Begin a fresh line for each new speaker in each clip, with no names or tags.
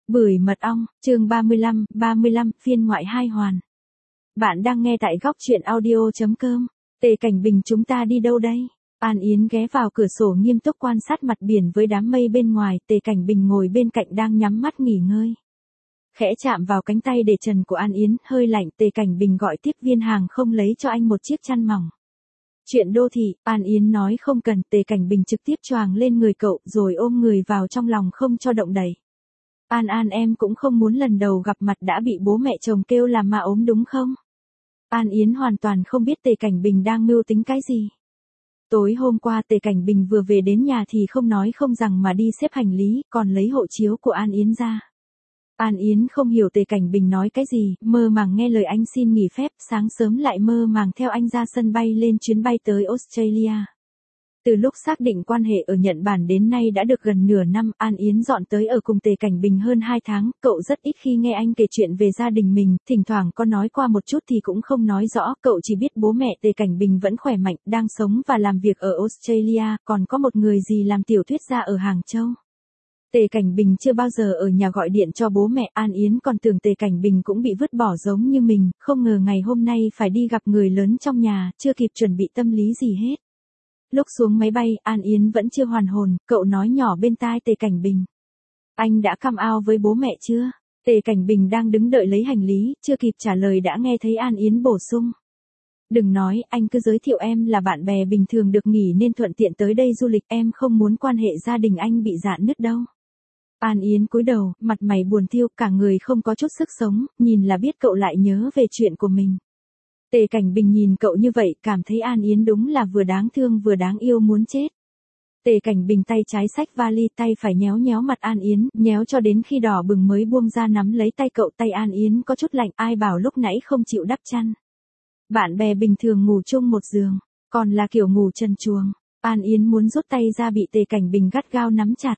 Bưởi mật ong, chương 35, phiên ngoại 2 hoàn. Bạn đang nghe tại góc truyện audio.com. Tề Cảnh Bình, chúng ta đi đâu đây? An Yến ghé vào cửa sổ nghiêm túc quan sát mặt biển với đám mây bên ngoài. Tề Cảnh Bình ngồi bên cạnh đang nhắm mắt nghỉ ngơi. Khẽ chạm vào cánh tay để trần của An Yến, hơi lạnh. Tề Cảnh Bình gọi tiếp viên hàng không lấy cho anh một chiếc chăn mỏng. Chuyện đô thị, An Yến nói không cần. Tề Cảnh Bình trực tiếp choàng lên người cậu rồi ôm người vào trong lòng không cho động đậy. An, em cũng không muốn lần đầu gặp mặt đã bị bố mẹ chồng kêu là ma ốm đúng không? An Yến hoàn toàn không biết Tề Cảnh Bình đang mưu tính cái gì. Tối hôm qua Tề Cảnh Bình vừa về đến nhà thì không nói không rằng mà đi xếp hành lý, còn lấy hộ chiếu của An Yến ra. An Yến không hiểu Tề Cảnh Bình nói cái gì, mơ màng nghe lời anh xin nghỉ phép, sáng sớm lại mơ màng theo anh ra sân bay lên chuyến bay tới Australia. Từ lúc xác định quan hệ ở Nhật Bản đến nay đã được gần nửa năm, An Yến dọn tới ở cùng Tề Cảnh Bình hơn 2 tháng, cậu rất ít khi nghe anh kể chuyện về gia đình mình, thỉnh thoảng có nói qua một chút thì cũng không nói rõ, cậu chỉ biết bố mẹ Tề Cảnh Bình vẫn khỏe mạnh, đang sống và làm việc ở Australia, còn có một người gì làm tiểu thuyết gia ở Hàng Châu. Tề Cảnh Bình chưa bao giờ ở nhà gọi điện cho bố mẹ, An Yến còn tưởng Tề Cảnh Bình cũng bị vứt bỏ giống như mình, không ngờ ngày hôm nay phải đi gặp người lớn trong nhà, chưa kịp chuẩn bị tâm lý gì hết. Lúc xuống máy bay, An Yến vẫn chưa hoàn hồn, cậu nói nhỏ bên tai Tề Cảnh Bình. Anh đã come out với bố mẹ chưa? Tề Cảnh Bình đang đứng đợi lấy hành lý, chưa kịp trả lời đã nghe thấy An Yến bổ sung. Đừng nói, anh cứ giới thiệu em là bạn bè bình thường được nghỉ nên thuận tiện tới đây du lịch, em không muốn quan hệ gia đình anh bị rạn nứt đâu. An Yến cúi đầu, mặt mày buồn thiu, cả người không có chút sức sống, nhìn là biết cậu lại nhớ về chuyện của mình. Tề Cảnh Bình nhìn cậu như vậy, cảm thấy An Yến đúng là vừa đáng thương vừa đáng yêu muốn chết. Tề Cảnh Bình tay trái xách vali, tay phải nhéo nhéo mặt An Yến, nhéo cho đến khi đỏ bừng mới buông ra nắm lấy tay cậu. Tay An Yến có chút lạnh, ai bảo lúc nãy không chịu đắp chăn. Bạn bè bình thường ngủ chung một giường, còn là kiểu ngủ trần truồng. An Yến muốn rút tay ra bị Tề Cảnh Bình gắt gao nắm chặt.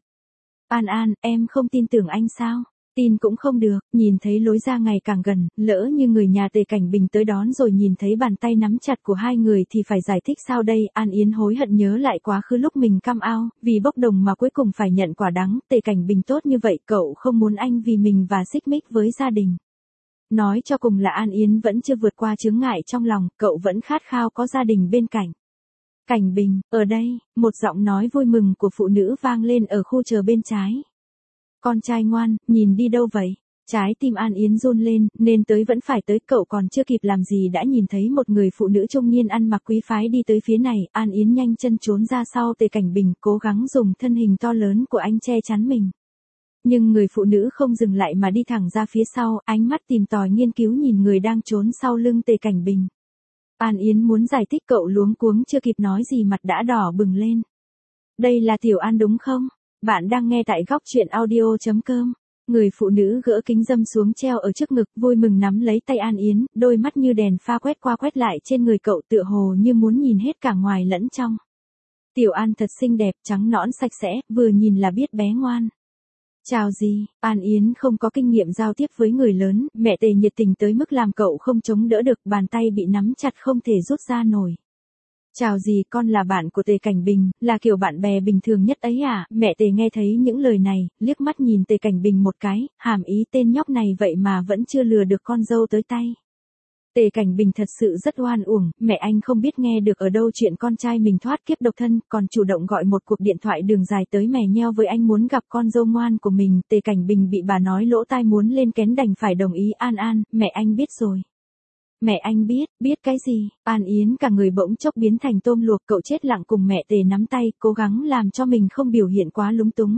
An, em không tin tưởng anh sao? Tin cũng không được, nhìn thấy lối ra ngày càng gần, lỡ như người nhà Tề Cảnh Bình tới đón rồi nhìn thấy bàn tay nắm chặt của hai người thì phải giải thích sao đây. An Yến hối hận nhớ lại quá khứ lúc mình come out, vì bốc đồng mà cuối cùng phải nhận quả đắng. Tề Cảnh Bình tốt như vậy, cậu không muốn anh vì mình và xích mích với gia đình. Nói cho cùng là An Yến vẫn chưa vượt qua chướng ngại trong lòng, cậu vẫn khát khao có gia đình bên cạnh. Cảnh Bình, ở đây, một giọng nói vui mừng của phụ nữ vang lên ở khu chờ bên trái. Con trai ngoan, nhìn đi đâu vậy? Trái tim An Yến run lên, nên tới vẫn phải tới, cậu còn chưa kịp làm gì đã nhìn thấy một người phụ nữ trung niên ăn mặc quý phái đi tới phía này. An Yến nhanh chân trốn ra sau Tề Cảnh Bình, cố gắng dùng thân hình to lớn của anh che chắn mình. Nhưng người phụ nữ không dừng lại mà đi thẳng ra phía sau, ánh mắt tìm tòi nghiên cứu nhìn người đang trốn sau lưng Tề Cảnh Bình. An Yến muốn giải thích, cậu luống cuống chưa kịp nói gì mặt đã đỏ bừng lên. Đây là Tiểu An đúng không? Bạn đang nghe tại góc truyện audio.com. Người phụ nữ gỡ kính râm xuống treo ở trước ngực, vui mừng nắm lấy tay An Yến, đôi mắt như đèn pha quét qua quét lại trên người cậu, tựa hồ như muốn nhìn hết cả ngoài lẫn trong. Tiểu An thật xinh đẹp, trắng nõn sạch sẽ, vừa nhìn là biết bé ngoan. Chào gì, An Yến không có kinh nghiệm giao tiếp với người lớn, mẹ Tề nhiệt tình tới mức làm cậu không chống đỡ được, bàn tay bị nắm chặt không thể rút ra nổi. Chào gì, con là bạn của Tề Cảnh Bình, là kiểu bạn bè bình thường nhất ấy à? Mẹ Tề nghe thấy những lời này, liếc mắt nhìn Tề Cảnh Bình một cái, hàm ý tên nhóc này vậy mà vẫn chưa lừa được con dâu tới tay. Tề Cảnh Bình thật sự rất oan uổng, mẹ anh không biết nghe được ở đâu chuyện con trai mình thoát kiếp độc thân, còn chủ động gọi một cuộc điện thoại đường dài tới mè nheo với anh muốn gặp con dâu ngoan của mình. Tề Cảnh Bình bị bà nói lỗ tai muốn lên kén đành phải đồng ý. An, mẹ anh biết rồi. Mẹ anh biết cái gì? An Yến cả người bỗng chốc biến thành tôm luộc, cậu chết lặng cùng mẹ Tề nắm tay, cố gắng làm cho mình không biểu hiện quá lúng túng.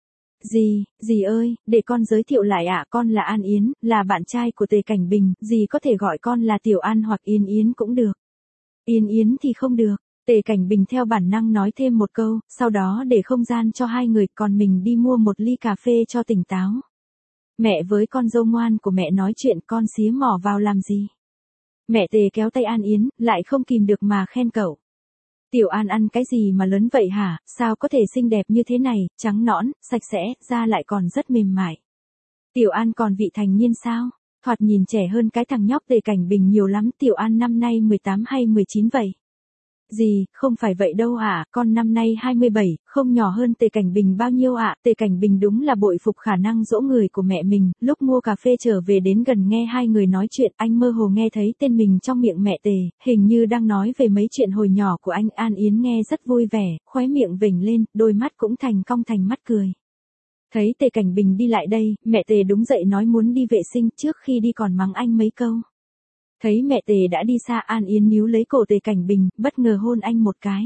Dì ơi, để con giới thiệu lại ạ, con là An Yến, là bạn trai của Tề Cảnh Bình, dì có thể gọi con là Tiểu An hoặc Yên Yến cũng được. Yên Yến thì không được. Tề Cảnh Bình theo bản năng nói thêm một câu, sau đó để không gian cho hai người, còn mình đi mua một ly cà phê cho tỉnh táo. Mẹ với con dâu ngoan của mẹ nói chuyện, con xía mỏ vào làm gì? Mẹ Tề kéo tay An Yến, lại không kìm được mà khen cậu. Tiểu An ăn cái gì mà lớn vậy hả, sao có thể xinh đẹp như thế này, trắng nõn, sạch sẽ, da lại còn rất mềm mại. Tiểu An còn vị thành niên sao? Thoạt nhìn trẻ hơn cái thằng nhóc Tề Cảnh Bình nhiều lắm. Tiểu An năm nay 18 hay 19 vậy? Gì, không phải vậy đâu ạ, con năm nay 27, không nhỏ hơn Tề Cảnh Bình bao nhiêu ạ. Tề Cảnh Bình đúng là bội phục khả năng dỗ người của mẹ mình, lúc mua cà phê trở về đến gần nghe hai người nói chuyện, anh mơ hồ nghe thấy tên mình trong miệng mẹ Tề, hình như đang nói về mấy chuyện hồi nhỏ của anh. An Yến nghe rất vui vẻ, khóe miệng vểnh lên, đôi mắt cũng thành cong thành mắt cười. Thấy Tề Cảnh Bình đi lại đây, mẹ Tề đúng dậy nói muốn đi vệ sinh, trước khi đi còn mắng anh mấy câu. Thấy mẹ Tề đã đi xa, An Yến níu lấy cổ Tề Cảnh Bình, bất ngờ hôn anh một cái.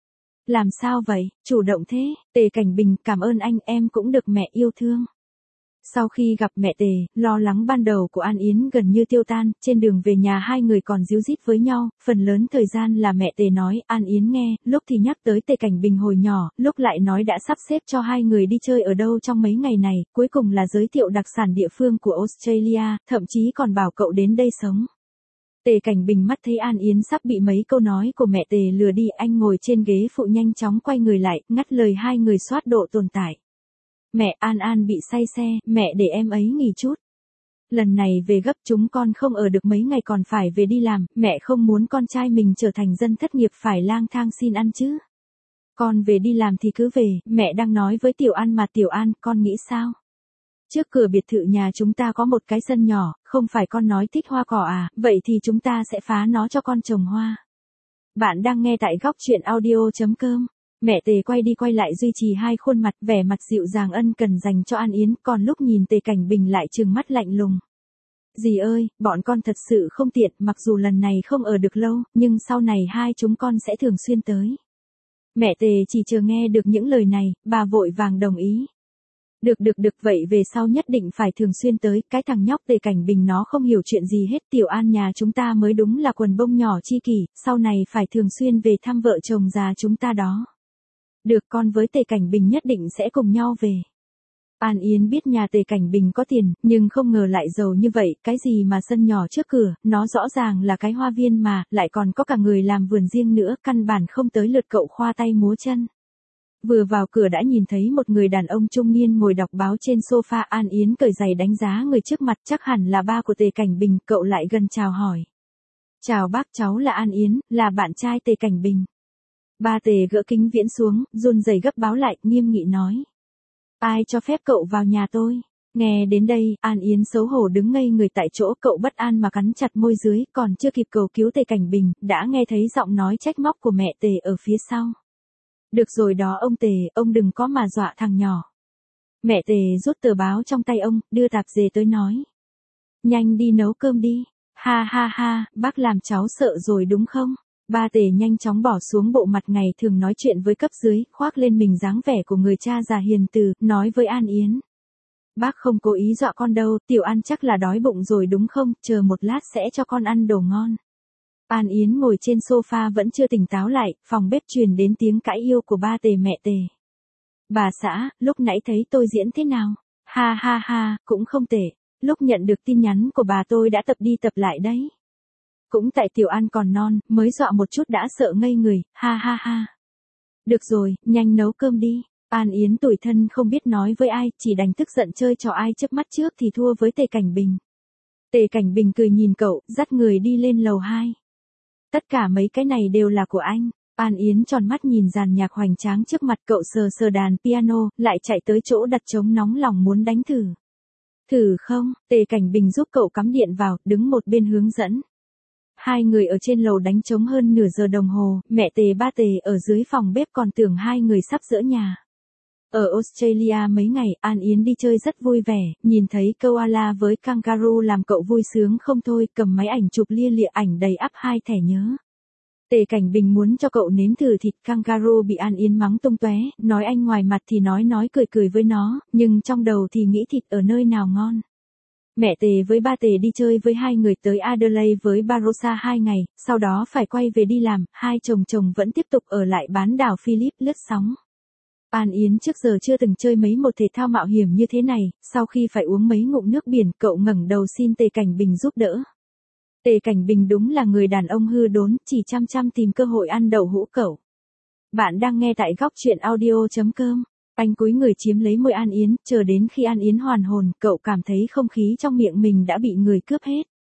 Làm sao vậy, chủ động thế? Tề Cảnh Bình, cảm ơn anh, em cũng được mẹ yêu thương. Sau khi gặp mẹ Tề, lo lắng ban đầu của An Yến gần như tiêu tan, trên đường về nhà hai người còn díu dít với nhau, phần lớn thời gian là mẹ Tề nói, An Yến nghe, lúc thì nhắc tới Tề Cảnh Bình hồi nhỏ, lúc lại nói đã sắp xếp cho hai người đi chơi ở đâu trong mấy ngày này, cuối cùng là giới thiệu đặc sản địa phương của Australia, thậm chí còn bảo cậu đến đây sống. Tề Cảnh Bình mắt thấy An Yến sắp bị mấy câu nói của mẹ Tề lừa đi, anh ngồi trên ghế phụ nhanh chóng quay người lại, ngắt lời hai người soát độ tồn tại. Mẹ, An bị say xe, mẹ để em ấy nghỉ chút. Lần này về gấp, chúng con không ở được mấy ngày còn phải về đi làm, mẹ không muốn con trai mình trở thành dân thất nghiệp phải lang thang xin ăn chứ. Con về đi làm thì cứ về, mẹ đang nói với Tiểu An mà. Tiểu An, con nghĩ sao? Trước cửa biệt thự nhà chúng ta có một cái sân nhỏ, không phải con nói thích hoa cỏ à, vậy thì chúng ta sẽ phá nó cho con trồng hoa. Bạn đang nghe tại góc truyện audio.com. Mẹ Tề quay đi quay lại duy trì hai khuôn mặt, vẻ mặt dịu dàng ân cần dành cho An Yến, còn lúc nhìn Tề Cảnh Bình lại trừng mắt lạnh lùng. Dì ơi, bọn con thật sự không tiện, mặc dù lần này không ở được lâu, nhưng sau này hai chúng con sẽ thường xuyên tới. Mẹ Tề chỉ chờ nghe được những lời này, bà vội vàng đồng ý. Được, vậy về sau nhất định phải thường xuyên tới, cái thằng nhóc Tề Cảnh Bình nó không hiểu chuyện gì hết, Tiểu An nhà chúng ta mới đúng là quần bông nhỏ chi kỷ, sau này phải thường xuyên về thăm vợ chồng già chúng ta đó. Được, con với Tề Cảnh Bình nhất định sẽ cùng nhau về. An Yến biết nhà Tề Cảnh Bình có tiền, nhưng không ngờ lại giàu như vậy, cái gì mà sân nhỏ trước cửa, nó rõ ràng là cái hoa viên mà, lại còn có cả người làm vườn riêng nữa, căn bản không tới lượt cậu khoa tay múa chân. Vừa vào cửa đã nhìn thấy một người đàn ông trung niên ngồi đọc báo trên sofa. An Yến cởi giày đánh giá người trước mặt, chắc hẳn là ba của Tề Cảnh Bình, cậu lại gần chào hỏi. Chào bác, cháu là An Yến, là bạn trai Tề Cảnh Bình. Ba Tề gỡ kính viễn xuống, run rẩy gấp báo lại, nghiêm nghị nói. Ai cho phép cậu vào nhà tôi? Nghe đến đây, An Yến xấu hổ đứng ngây người tại chỗ, cậu bất an mà cắn chặt môi dưới, còn chưa kịp cầu cứu Tề Cảnh Bình, đã nghe thấy giọng nói trách móc của mẹ Tề ở phía sau. Được rồi đó ông Tề, ông đừng có mà dọa thằng nhỏ. Mẹ Tề rút tờ báo trong tay ông, đưa tạp dề tới nói. Nhanh đi nấu cơm đi. Ha, bác làm cháu sợ rồi đúng không? Ba Tề nhanh chóng bỏ xuống bộ mặt ngày thường nói chuyện với cấp dưới, khoác lên mình dáng vẻ của người cha già hiền từ, nói với An Yến. Bác không cố ý dọa con đâu, Tiểu An chắc là đói bụng rồi đúng không, chờ một lát sẽ cho con ăn đồ ngon. An Yến ngồi trên sofa vẫn chưa tỉnh táo lại, phòng bếp truyền đến tiếng cãi yêu của ba Tề mẹ Tề. Bà xã, lúc nãy thấy tôi diễn thế nào? Ha, cũng không tệ. Lúc nhận được tin nhắn của bà tôi đã tập đi tập lại đấy. Cũng tại Tiểu An còn non, mới dọa một chút đã sợ ngây người, ha. Được rồi, nhanh nấu cơm đi. An Yến tủi thân không biết nói với ai, chỉ đành tức giận chơi trò ai chớp mắt trước thì thua với Tề Cảnh Bình. Tề Cảnh Bình cười nhìn cậu, dắt người đi lên lầu 2. Tất cả mấy cái này đều là của anh. An Yến tròn mắt nhìn dàn nhạc hoành tráng trước mặt, cậu sờ đàn piano, lại chạy tới chỗ đặt trống nóng lòng muốn đánh thử. Thử không? Tề Cảnh Bình giúp cậu cắm điện vào, đứng một bên hướng dẫn. Hai người ở trên lầu đánh trống hơn nửa giờ đồng hồ, mẹ Tề ba Tề ở dưới phòng bếp còn tưởng hai người sắp giỡ nhà. Ở Australia mấy ngày, An Yến đi chơi rất vui vẻ, nhìn thấy koala với kangaroo làm cậu vui sướng không thôi, cầm máy ảnh chụp lia lịa ảnh đầy ắp hai thẻ nhớ. Tề Cảnh Bình muốn cho cậu nếm thử thịt kangaroo, bị An Yến mắng tung tóe, nói anh ngoài mặt thì nói cười với nó, nhưng trong đầu thì nghĩ thịt ở nơi nào ngon. Mẹ Tề với ba Tề đi chơi với hai người tới Adelaide với Barossa 2 ngày, sau đó phải quay về đi làm, hai chồng vẫn tiếp tục ở lại bán đảo Phillip lướt sóng. An Yến trước giờ chưa từng chơi mấy một thể thao mạo hiểm như thế này, sau khi phải uống mấy ngụm nước biển, cậu ngẩng đầu xin Tề Cảnh Bình giúp đỡ. Tề Cảnh Bình đúng là người đàn ông hư đốn, chỉ chăm tìm cơ hội ăn đậu hũ cẩu. Bạn đang nghe tại góc truyện audio.com. Anh cúi người chiếm lấy môi An Yến, chờ đến khi An Yến hoàn hồn, cậu cảm thấy không khí trong miệng mình đã bị người cướp hết.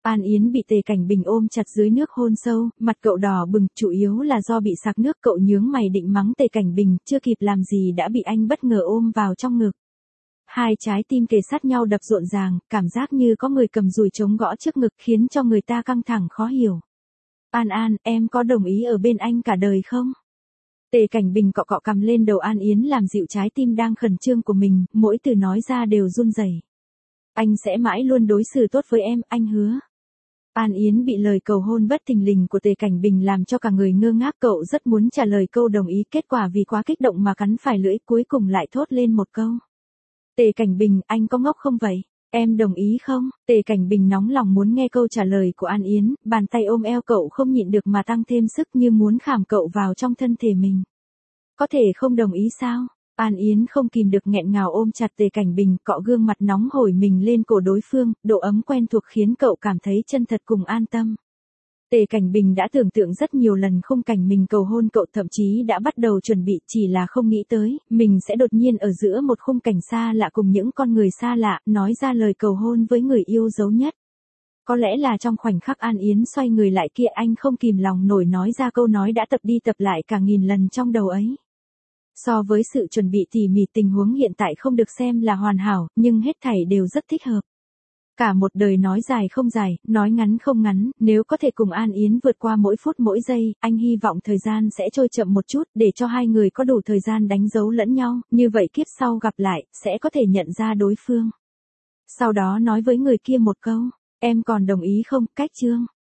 An Yến bị Tề Cảnh Bình ôm chặt dưới nước hôn sâu, mặt cậu đỏ bừng, chủ yếu là do bị sặc nước. Cậu nhướng mày định mắng Tề Cảnh Bình, chưa kịp làm gì đã bị anh bất ngờ ôm vào trong ngực. Hai trái tim kề sát nhau đập rộn ràng, cảm giác như có người cầm dùi trống gõ trước ngực khiến cho người ta căng thẳng khó hiểu. An An, em có đồng ý ở bên anh cả đời không? Tề Cảnh Bình cọ cọ cằm lên đầu An Yến làm dịu trái tim đang khẩn trương của mình, mỗi từ nói ra đều run rẩy. Anh sẽ mãi luôn đối xử tốt với em, anh hứa. An Yến bị lời cầu hôn bất thình lình của Tề Cảnh Bình làm cho cả người ngơ ngác, cậu rất muốn trả lời câu đồng ý, kết quả vì quá kích động mà cắn phải lưỡi, cuối cùng lại thốt lên một câu. Tề Cảnh Bình, anh có ngốc không vậy? Em đồng ý không? Tề Cảnh Bình nóng lòng muốn nghe câu trả lời của An Yến, bàn tay ôm eo cậu không nhịn được mà tăng thêm sức như muốn khảm cậu vào trong thân thể mình. Có thể không đồng ý sao? An Yến không kìm được nghẹn ngào ôm chặt Tề Cảnh Bình, cọ gương mặt nóng hổi mình lên cổ đối phương, độ ấm quen thuộc khiến cậu cảm thấy chân thật cùng an tâm. Tề Cảnh Bình đã tưởng tượng rất nhiều lần khung cảnh mình cầu hôn cậu, thậm chí đã bắt đầu chuẩn bị, chỉ là không nghĩ tới, mình sẽ đột nhiên ở giữa một khung cảnh xa lạ cùng những con người xa lạ, nói ra lời cầu hôn với người yêu dấu nhất. Có lẽ là trong khoảnh khắc An Yến xoay người lại kia, anh không kìm lòng nổi nói ra câu nói đã tập đi tập lại cả nghìn lần trong đầu ấy. So với sự chuẩn bị tỉ mỉ, tình huống hiện tại không được xem là hoàn hảo, nhưng hết thảy đều rất thích hợp. Cả một đời nói dài không dài, nói ngắn không ngắn, nếu có thể cùng An Yến vượt qua mỗi phút mỗi giây, anh hy vọng thời gian sẽ trôi chậm một chút, để cho hai người có đủ thời gian đánh dấu lẫn nhau, như vậy kiếp sau gặp lại, sẽ có thể nhận ra đối phương. Sau đó nói với người kia một câu, em còn đồng ý không, Cách Trương.